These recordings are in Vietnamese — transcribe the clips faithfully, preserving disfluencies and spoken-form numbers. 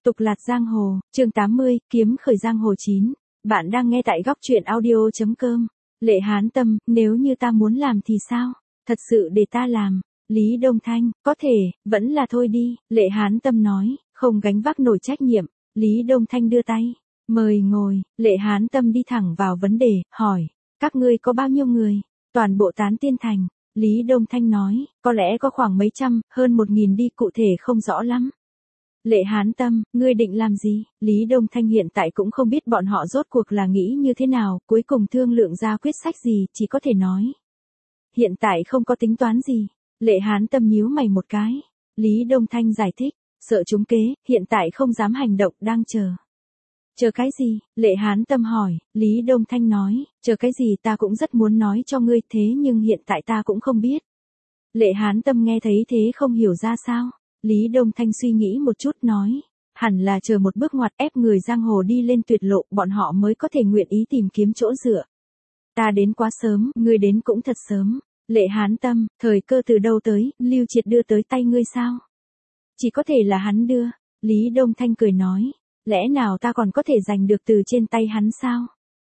Tục lạt giang hồ, chương tám mươi, kiếm khởi giang hồ chín. Bạn đang nghe tại góc truyện audio chấm com. Lệ Hán Tâm, nếu như ta muốn làm thì sao? Thật sự để ta làm. Lý Đông Thanh, có thể, vẫn là thôi đi. Lệ Hán Tâm nói, không gánh vác nổi trách nhiệm. Lý Đông Thanh đưa tay, mời ngồi. Lệ Hán Tâm đi thẳng vào vấn đề, hỏi, các ngươi có bao nhiêu người? Toàn bộ Tán Tiên Thành. Lý Đông Thanh nói, có lẽ có khoảng mấy trăm, hơn một nghìn đi, cụ thể không rõ lắm. Lệ Hán Tâm, ngươi định làm gì? Lý Đông Thanh hiện tại cũng không biết bọn họ rốt cuộc là nghĩ như thế nào, cuối cùng thương lượng ra quyết sách gì, chỉ có thể nói. Hiện tại không có tính toán gì. Lệ Hán Tâm nhíu mày một cái. Lý Đông Thanh giải thích, sợ trúng kế, hiện tại không dám hành động, đang chờ. Chờ cái gì? Lệ Hán Tâm hỏi. Lý Đông Thanh nói, chờ cái gì ta cũng rất muốn nói cho ngươi, thế nhưng hiện tại ta cũng không biết. Lệ Hán Tâm nghe thấy thế không hiểu ra sao. Lý Đông Thanh suy nghĩ một chút nói, hẳn là chờ một bước ngoặt ép người giang hồ đi lên tuyệt lộ, bọn họ mới có thể nguyện ý tìm kiếm chỗ dựa. Ta đến quá sớm, ngươi đến cũng thật sớm. Lệ Hán Tâm, thời cơ từ đâu tới, Lưu Triệt đưa tới tay ngươi sao? Chỉ có thể là hắn đưa. Lý Đông Thanh cười nói, lẽ nào ta còn có thể giành được từ trên tay hắn sao?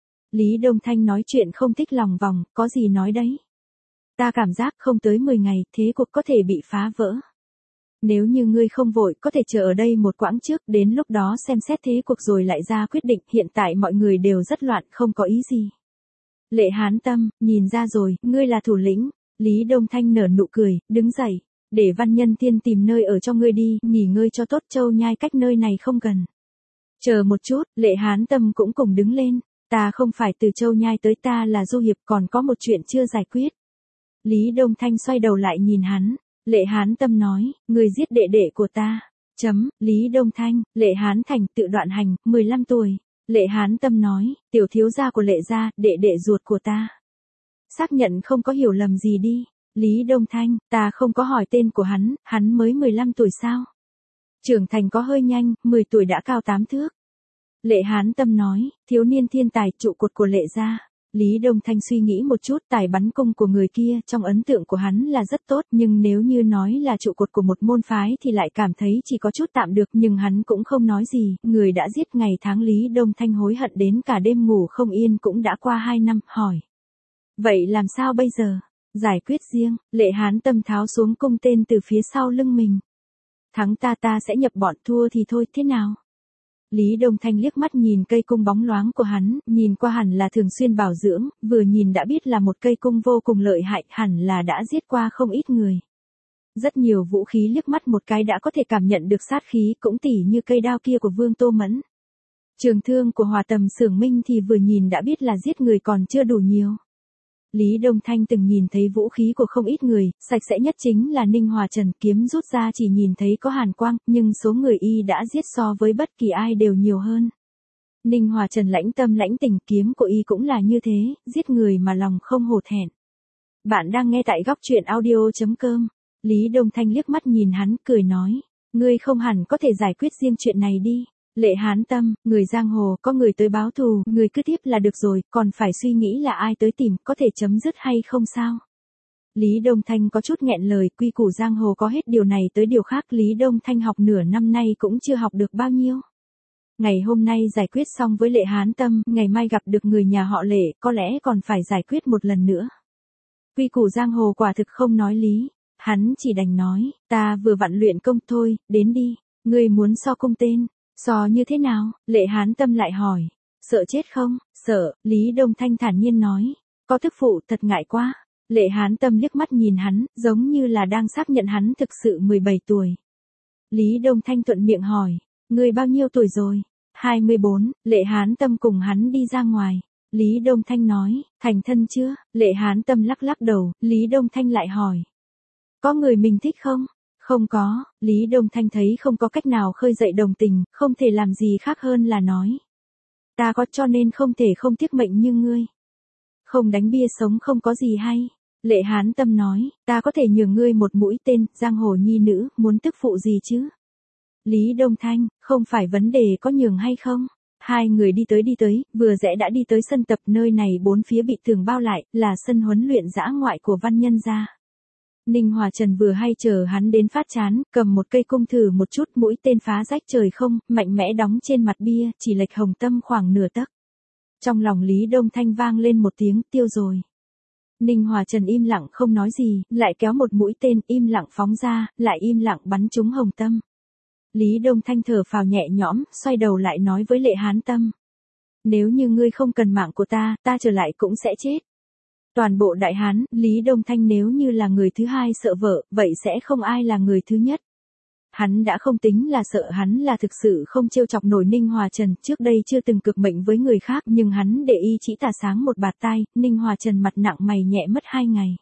Lý Đông Thanh nói chuyện không thích lòng vòng, có gì nói đấy. Ta cảm giác không tới mười ngày, thế cuộc có thể bị phá vỡ. Nếu như ngươi không vội, có thể chờ ở đây một quãng trước, đến lúc đó xem xét thế cuộc rồi lại ra quyết định, hiện tại mọi người đều rất loạn, không có ý gì. Lệ Hán Tâm, nhìn ra rồi, ngươi là thủ lĩnh. Lý Đông Thanh nở nụ cười, đứng dậy, để Văn Nhân Tiên tìm nơi ở cho ngươi đi, nghỉ ngơi cho tốt, Châu Nhai cách nơi này không gần. Chờ một chút, Lệ Hán Tâm cũng cùng đứng lên, ta không phải từ Châu Nhai tới, ta là du hiệp, còn có một chuyện chưa giải quyết. Lý Đông Thanh xoay đầu lại nhìn hắn. Lệ Hán Tâm nói, người giết đệ đệ của ta. Chấm, Lý Đông Thanh, Lệ Hán Thành, tự đoạn hành, mười lăm tuổi. Lệ Hán Tâm nói, tiểu thiếu gia của Lệ gia, đệ đệ ruột của ta. Xác nhận không có hiểu lầm gì đi. Lý Đông Thanh, ta không có hỏi tên của hắn, hắn mới mười lăm tuổi sao? Trưởng thành có hơi nhanh, mười tuổi đã cao tám thước. Lệ Hán Tâm nói, thiếu niên thiên tài, trụ cột của Lệ gia. Lý Đông Thanh suy nghĩ một chút, tài bắn cung của người kia, trong ấn tượng của hắn là rất tốt, nhưng nếu như nói là trụ cột của một môn phái thì lại cảm thấy chỉ có chút tạm được, nhưng hắn cũng không nói gì, người đã giết ngày tháng. Lý Đông Thanh hối hận đến cả đêm ngủ không yên, cũng đã qua hai năm, hỏi. Vậy làm sao bây giờ? Giải quyết riêng. Lệ Hán Tâm tháo xuống cung tên từ phía sau lưng mình. Thắng ta ta sẽ nhập bọn, thua thì thôi, thế nào? Lý Đông Thanh liếc mắt nhìn cây cung bóng loáng của hắn, nhìn qua hẳn là thường xuyên bảo dưỡng, vừa nhìn đã biết là một cây cung vô cùng lợi hại, hẳn là đã giết qua không ít người. Rất nhiều vũ khí liếc mắt một cái đã có thể cảm nhận được sát khí, cũng tỉ như cây đao kia của Vương Tô Mẫn. Trường thương của Hòa Tầm Xưởng Minh thì vừa nhìn đã biết là giết người còn chưa đủ nhiều. Lý Đông Thanh từng nhìn thấy vũ khí của không ít người, sạch sẽ nhất chính là Ninh Hòa Trần, kiếm rút ra chỉ nhìn thấy có hàn quang, nhưng số người y đã giết so với bất kỳ ai đều nhiều hơn. Ninh Hòa Trần lãnh tâm lãnh tình, kiếm của y cũng là như thế, giết người mà lòng không hổ thẹn. Bạn đang nghe tại góc truyện audio chấm com. Lý Đông Thanh liếc mắt nhìn hắn, cười nói, ngươi không hẳn có thể giải quyết riêng chuyện này đi. Lệ Hán Tâm, người giang hồ, có người tới báo thù, người cứ tiếp là được rồi, còn phải suy nghĩ là ai tới tìm, có thể chấm dứt hay không sao? Lý Đông Thanh có chút nghẹn lời, quy củ giang hồ có hết điều này tới điều khác, Lý Đông Thanh học nửa năm nay cũng chưa học được bao nhiêu. Ngày hôm nay giải quyết xong với Lệ Hán Tâm, ngày mai gặp được người nhà họ Lệ, có lẽ còn phải giải quyết một lần nữa. Quy củ giang hồ quả thực không nói lý, hắn chỉ đành nói, ta vừa vặn luyện công thôi, đến đi, ngươi muốn so cung tên. So như thế nào? Lệ Hán Tâm lại hỏi. Sợ chết không? Sợ. Lý Đông Thanh thản nhiên nói. Có thức phụ, thật ngại quá. Lệ Hán Tâm liếc mắt nhìn hắn, giống như là đang xác nhận hắn thực sự mười bảy tuổi. Lý Đông Thanh thuận miệng hỏi. Người bao nhiêu tuổi rồi? hai mươi bốn. Lệ Hán Tâm cùng hắn đi ra ngoài. Lý Đông Thanh nói. Thành thân chưa? Lệ Hán Tâm lắc lắc đầu. Lý Đông Thanh lại hỏi. Có người mình thích không? Không có. Lý Đông Thanh thấy không có cách nào khơi dậy đồng tình, không thể làm gì khác hơn là nói. Ta có, cho nên không thể không tiếc mệnh như ngươi. Không đánh bia sống không có gì hay. Lệ Hán Tâm nói, ta có thể nhường ngươi một mũi tên, giang hồ nhi nữ, muốn tức phụ gì chứ? Lý Đông Thanh, không phải vấn đề có nhường hay không. Hai người đi tới đi tới, vừa rẽ đã đi tới sân tập, nơi này bốn phía bị tường bao lại, là sân huấn luyện dã ngoại của Văn Nhân gia. Ninh Hòa Trần vừa hay chờ hắn đến phát chán, cầm một cây cung thử một chút, mũi tên phá rách trời không, mạnh mẽ đóng trên mặt bia, chỉ lệch hồng tâm khoảng nửa tấc. Trong lòng Lý Đông Thanh vang lên một tiếng, tiêu rồi. Ninh Hòa Trần im lặng không nói gì, lại kéo một mũi tên im lặng phóng ra, lại im lặng bắn trúng hồng tâm. Lý Đông Thanh thở phào nhẹ nhõm, xoay đầu lại nói với Lệ Hán Tâm. Nếu như ngươi không cần mạng của ta, ta trở lại cũng sẽ chết. Toàn bộ Đại Hán, Lý Đông Thanh nếu như là người thứ hai sợ vợ, vậy sẽ không ai là người thứ nhất. Hắn đã không tính là sợ, hắn là thực sự không trêu chọc nổi Ninh Hòa Trần, trước đây chưa từng cực mệnh với người khác, nhưng hắn để ý chỉ tà sáng một bạt tai, Ninh Hòa Trần mặt nặng mày nhẹ mất hai ngày.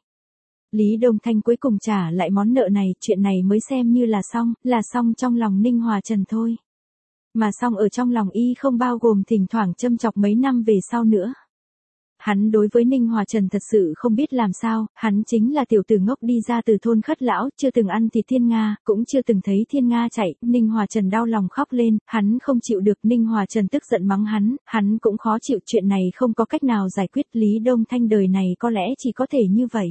Lý Đông Thanh cuối cùng trả lại món nợ này, chuyện này mới xem như là xong, là xong trong lòng Ninh Hòa Trần thôi. Mà xong ở trong lòng y không bao gồm thỉnh thoảng châm chọc mấy năm về sau nữa. Hắn đối với Ninh Hòa Trần thật sự không biết làm sao, hắn chính là tiểu tử ngốc đi ra từ thôn Khất Lão, chưa từng ăn thịt thiên nga, cũng chưa từng thấy thiên nga chạy, Ninh Hòa Trần đau lòng khóc lên, hắn không chịu được, Ninh Hòa Trần tức giận mắng hắn, hắn cũng khó chịu, chuyện này không có cách nào giải quyết, Lý Đông Thanh đời này có lẽ chỉ có thể như vậy.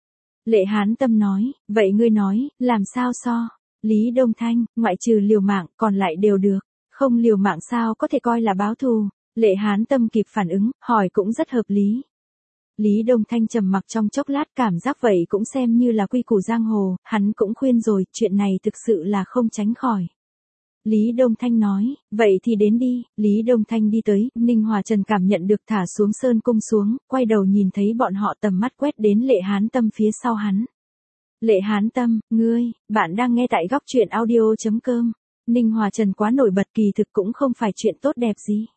Lệ Hán Tâm nói, vậy ngươi nói, làm sao so? Lý Đông Thanh, ngoại trừ liều mạng, còn lại đều được, không liều mạng sao có thể coi là báo thù? Lệ Hán Tâm kịp phản ứng, hỏi cũng rất hợp lý. Lý Đông Thanh trầm mặc trong chốc lát, cảm giác vậy cũng xem như là quy củ giang hồ, hắn cũng khuyên rồi, chuyện này thực sự là không tránh khỏi. Lý Đông Thanh nói, vậy thì đến đi, Lý Đông Thanh đi tới, Ninh Hòa Trần cảm nhận được thả xuống sơn cung xuống, quay đầu nhìn thấy bọn họ tầm mắt quét đến Lệ Hán Tâm phía sau hắn. Lệ Hán Tâm, ngươi, bạn đang nghe tại góc truyện audio chấm com. Ninh Hòa Trần quá nổi bật, kỳ thực cũng không phải chuyện tốt đẹp gì.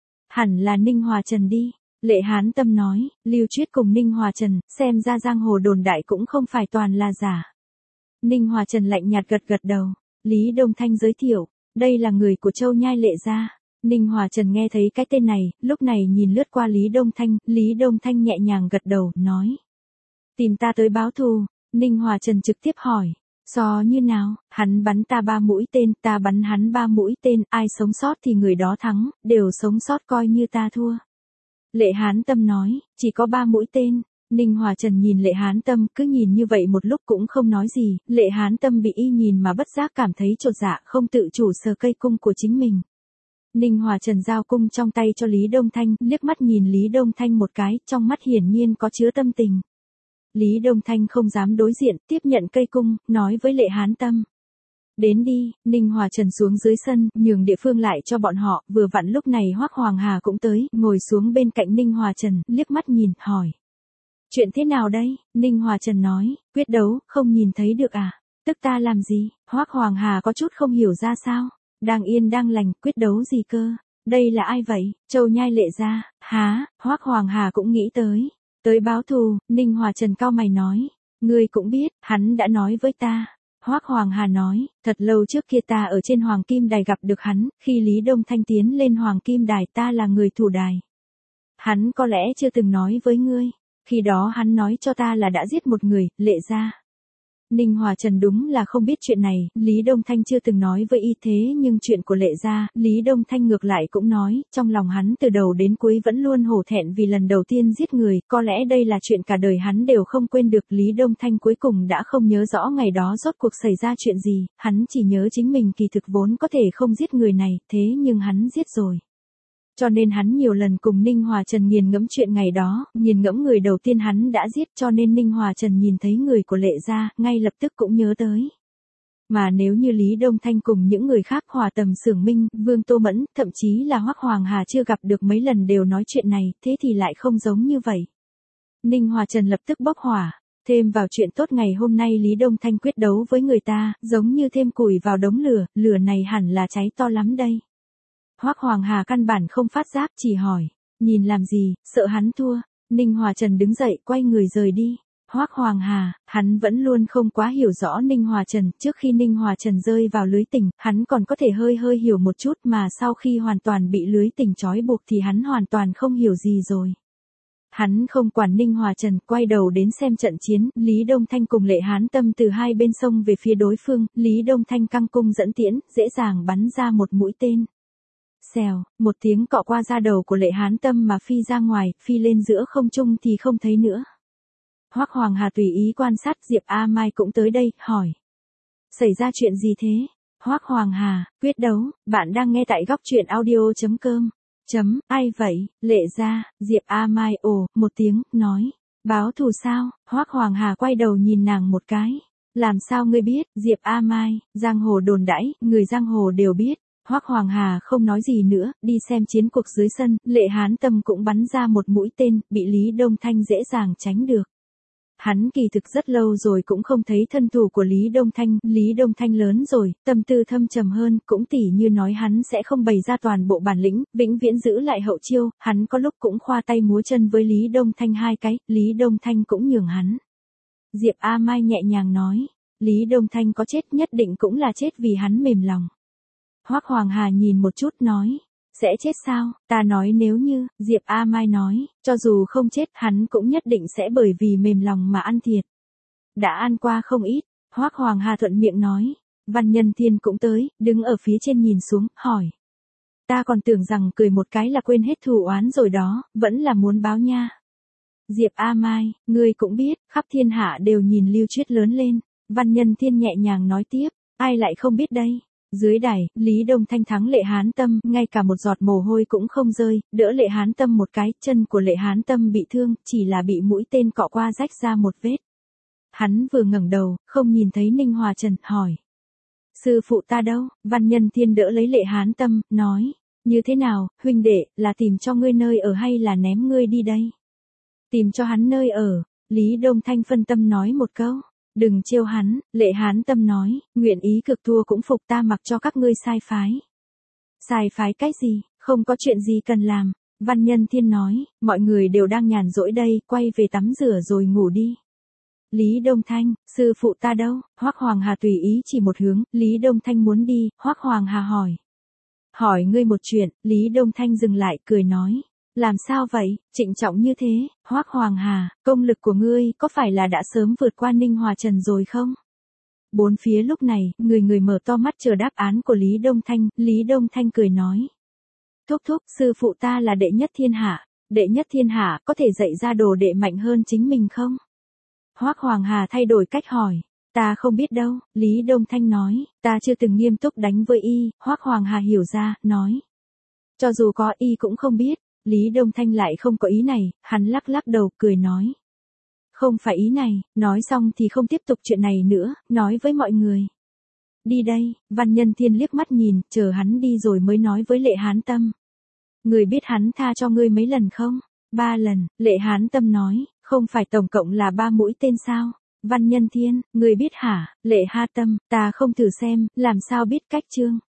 Hẳn là Ninh Hòa Trần đi. Lệ Hán Tâm nói, Lưu Chuyết cùng Ninh Hòa Trần, xem ra giang hồ đồn đại cũng không phải toàn là giả. Ninh Hòa Trần lạnh nhạt gật gật đầu. Lý Đông Thanh giới thiệu, đây là người của Châu Nhai Lệ gia. Ninh Hòa Trần nghe thấy cái tên này, lúc này nhìn lướt qua Lý Đông Thanh, Lý Đông Thanh nhẹ nhàng gật đầu, nói. Tìm ta tới báo thù. Ninh Hòa Trần trực tiếp hỏi. So như nào, hắn bắn ta ba mũi tên, ta bắn hắn ba mũi tên, ai sống sót thì người đó thắng, đều sống sót coi như ta thua. Lệ Hán Tâm nói, chỉ có ba mũi tên. Ninh Hòa Trần nhìn Lệ Hán Tâm, cứ nhìn như vậy một lúc cũng không nói gì, Lệ Hán Tâm bị y nhìn mà bất giác cảm thấy chột dạ, không tự chủ sờ cây cung của chính mình. Ninh Hòa Trần giao cung trong tay cho Lý Đông Thanh, liếc mắt nhìn Lý Đông Thanh một cái, trong mắt hiển nhiên có chứa tâm tình. Lý Đông Thanh không dám đối diện, tiếp nhận cây cung, nói với Lệ Hán Tâm. Đến đi, Ninh Hòa Trần xuống dưới sân, nhường địa phương lại cho bọn họ, vừa vặn lúc này Hoắc Hoàng Hà cũng tới, ngồi xuống bên cạnh Ninh Hòa Trần, liếc mắt nhìn, hỏi. Chuyện thế nào đây? Ninh Hòa Trần nói, quyết đấu, không nhìn thấy được à? Tức ta làm gì? Hoắc Hoàng Hà có chút không hiểu ra sao? Đang yên đang lành, quyết đấu gì cơ? Đây là ai vậy? Châu Nhai Lệ gia. Há, Hoắc Hoàng Hà cũng nghĩ tới. Tới báo thù, Ninh Hòa Trần cau mày nói. Ngươi cũng biết, hắn đã nói với ta. Hoắc Hoàng Hà nói, thật lâu trước kia ta ở trên Hoàng Kim Đài gặp được hắn, khi Lý Đông Thanh tiến lên Hoàng Kim Đài ta là người thủ đài. Hắn có lẽ chưa từng nói với ngươi, khi đó hắn nói cho ta là đã giết một người, Lệ gia. Ninh Hòa Trần đúng là không biết chuyện này, Lý Đông Thanh chưa từng nói với y thế nhưng chuyện của Lệ gia, Lý Đông Thanh ngược lại cũng nói, trong lòng hắn từ đầu đến cuối vẫn luôn hổ thẹn vì lần đầu tiên giết người, có lẽ đây là chuyện cả đời hắn đều không quên được. Lý Đông Thanh cuối cùng đã không nhớ rõ ngày đó rốt cuộc xảy ra chuyện gì, hắn chỉ nhớ chính mình kỳ thực vốn có thể không giết người này, thế nhưng hắn giết rồi. Cho nên hắn nhiều lần cùng Ninh Hòa Trần nghiền ngẫm chuyện ngày đó, nghiền ngẫm người đầu tiên hắn đã giết, cho nên Ninh Hòa Trần nhìn thấy người của Lệ gia, ngay lập tức cũng nhớ tới. Mà nếu như Lý Đông Thanh cùng những người khác Hòa Tầm Xưởng Minh, Vương Tô Mẫn, thậm chí là Hoắc Hoàng Hà chưa gặp được mấy lần đều nói chuyện này, thế thì lại không giống như vậy. Ninh Hòa Trần lập tức bốc hỏa, thêm vào chuyện tốt ngày hôm nay Lý Đông Thanh quyết đấu với người ta, giống như thêm củi vào đống lửa, lửa này hẳn là cháy to lắm đây. Hoắc Hoàng Hà căn bản không phát giác, chỉ hỏi, nhìn làm gì, sợ hắn thua. Ninh Hòa Trần đứng dậy, quay người rời đi. Hoắc Hoàng Hà, hắn vẫn luôn không quá hiểu rõ Ninh Hòa Trần, trước khi Ninh Hòa Trần rơi vào lưới tình, hắn còn có thể hơi hơi hiểu một chút, mà sau khi hoàn toàn bị lưới tình trói buộc thì hắn hoàn toàn không hiểu gì rồi. Hắn không quản Ninh Hòa Trần, quay đầu đến xem trận chiến, Lý Đông Thanh cùng Lệ Hán Tâm từ hai bên sông về phía đối phương, Lý Đông Thanh căng cung dẫn tiễn, dễ dàng bắn ra một mũi tên. Xèo, một tiếng cọ qua da đầu của Lệ Hán Tâm mà phi ra ngoài, phi lên giữa không trung thì không thấy nữa. Hoắc Hoàng Hà tùy ý quan sát Diệp A Mai cũng tới đây, hỏi. Xảy ra chuyện gì thế? Hoắc Hoàng Hà, quyết đấu, bạn đang nghe tại góc truyện audio.com. Chấm, ai vậy? Lệ gia, Diệp A Mai ồ, một tiếng, nói. Báo thù sao? Hoắc Hoàng Hà quay đầu nhìn nàng một cái. Làm sao ngươi biết? Diệp A Mai, giang hồ đồn đãi, người giang hồ đều biết. Hoắc Hoàng Hà không nói gì nữa, đi xem chiến cuộc dưới sân, Lệ Hán Tâm cũng bắn ra một mũi tên, bị Lý Đông Thanh dễ dàng tránh được. Hắn kỳ thực rất lâu rồi cũng không thấy thân thủ của Lý Đông Thanh, Lý Đông Thanh lớn rồi, tâm tư thâm trầm hơn, cũng tỉ như nói hắn sẽ không bày ra toàn bộ bản lĩnh, vĩnh viễn giữ lại hậu chiêu, hắn có lúc cũng khoa tay múa chân với Lý Đông Thanh hai cái, Lý Đông Thanh cũng nhường hắn. Diệp A Mai nhẹ nhàng nói, Lý Đông Thanh có chết nhất định cũng là chết vì hắn mềm lòng. Hoắc Hoàng Hà nhìn một chút nói, sẽ chết sao? Ta nói nếu như, Diệp A Mai nói, cho dù không chết hắn cũng nhất định sẽ bởi vì mềm lòng mà ăn thiệt. Đã ăn qua không ít, Hoắc Hoàng Hà thuận miệng nói, Văn Nhân Thiên cũng tới, đứng ở phía trên nhìn xuống, hỏi. Ta còn tưởng rằng cười một cái là quên hết thù oán rồi đó, vẫn là muốn báo nha. Diệp A Mai, ngươi cũng biết, khắp thiên hạ đều nhìn Lưu Chuyết lớn lên, Văn Nhân Thiên nhẹ nhàng nói tiếp, ai lại không biết đây. Dưới đài, Lý Đông Thanh thắng Lệ Hán Tâm, ngay cả một giọt mồ hôi cũng không rơi, đỡ Lệ Hán Tâm một cái, chân của Lệ Hán Tâm bị thương, chỉ là bị mũi tên cọ qua rách ra một vết. Hắn vừa ngẩng đầu, không nhìn thấy Ninh Hòa Trần, hỏi. Sư phụ ta đâu? Văn Nhân Thiên đỡ lấy Lệ Hán Tâm, nói. Như thế nào, huynh đệ, là tìm cho ngươi nơi ở hay là ném ngươi đi đây? Tìm cho hắn nơi ở, Lý Đông Thanh phân tâm nói một câu. Đừng trêu hắn, Lệ Hán Tâm nói, nguyện ý cực thua cũng phục ta mặc cho các ngươi sai phái. Sai phái cái gì, không có chuyện gì cần làm, Văn Nhân Thiên nói, mọi người đều đang nhàn rỗi đây, quay về tắm rửa rồi ngủ đi. Lý Đông Thanh, sư phụ ta đâu? Hoắc Hoàng Hà tùy ý chỉ một hướng, Lý Đông Thanh muốn đi, Hoắc Hoàng Hà hỏi. Hỏi ngươi một chuyện, Lý Đông Thanh dừng lại, cười nói. Làm sao vậy, trịnh trọng như thế, Hoắc Hoàng Hà, công lực của ngươi có phải là đã sớm vượt qua Ninh Hòa Trần rồi không? Bốn phía lúc này, người người mở to mắt chờ đáp án của Lý Đông Thanh, Lý Đông Thanh cười nói. Thúc thúc, sư phụ ta là đệ nhất thiên hạ, đệ nhất thiên hạ có thể dạy ra đồ đệ mạnh hơn chính mình không? Hoắc Hoàng Hà thay đổi cách hỏi. Ta không biết đâu, Lý Đông Thanh nói, ta chưa từng nghiêm túc đánh với y, Hoắc Hoàng Hà hiểu ra, nói. Cho dù có y cũng không biết. Lý Đông Thanh lại không có ý này, hắn lắc lắc đầu, cười nói. Không phải ý này, nói xong thì không tiếp tục chuyện này nữa, nói với mọi người. Đi đây, Văn Nhân Thiên liếc mắt nhìn, chờ hắn đi rồi mới nói với Lệ Hán Tâm. Người biết hắn tha cho ngươi mấy lần không? Ba lần, Lệ Hán Tâm nói, không phải tổng cộng là ba mũi tên sao? Văn Nhân Thiên, người biết hả? Lệ Ha Tâm, ta không thử xem, làm sao biết cách chương.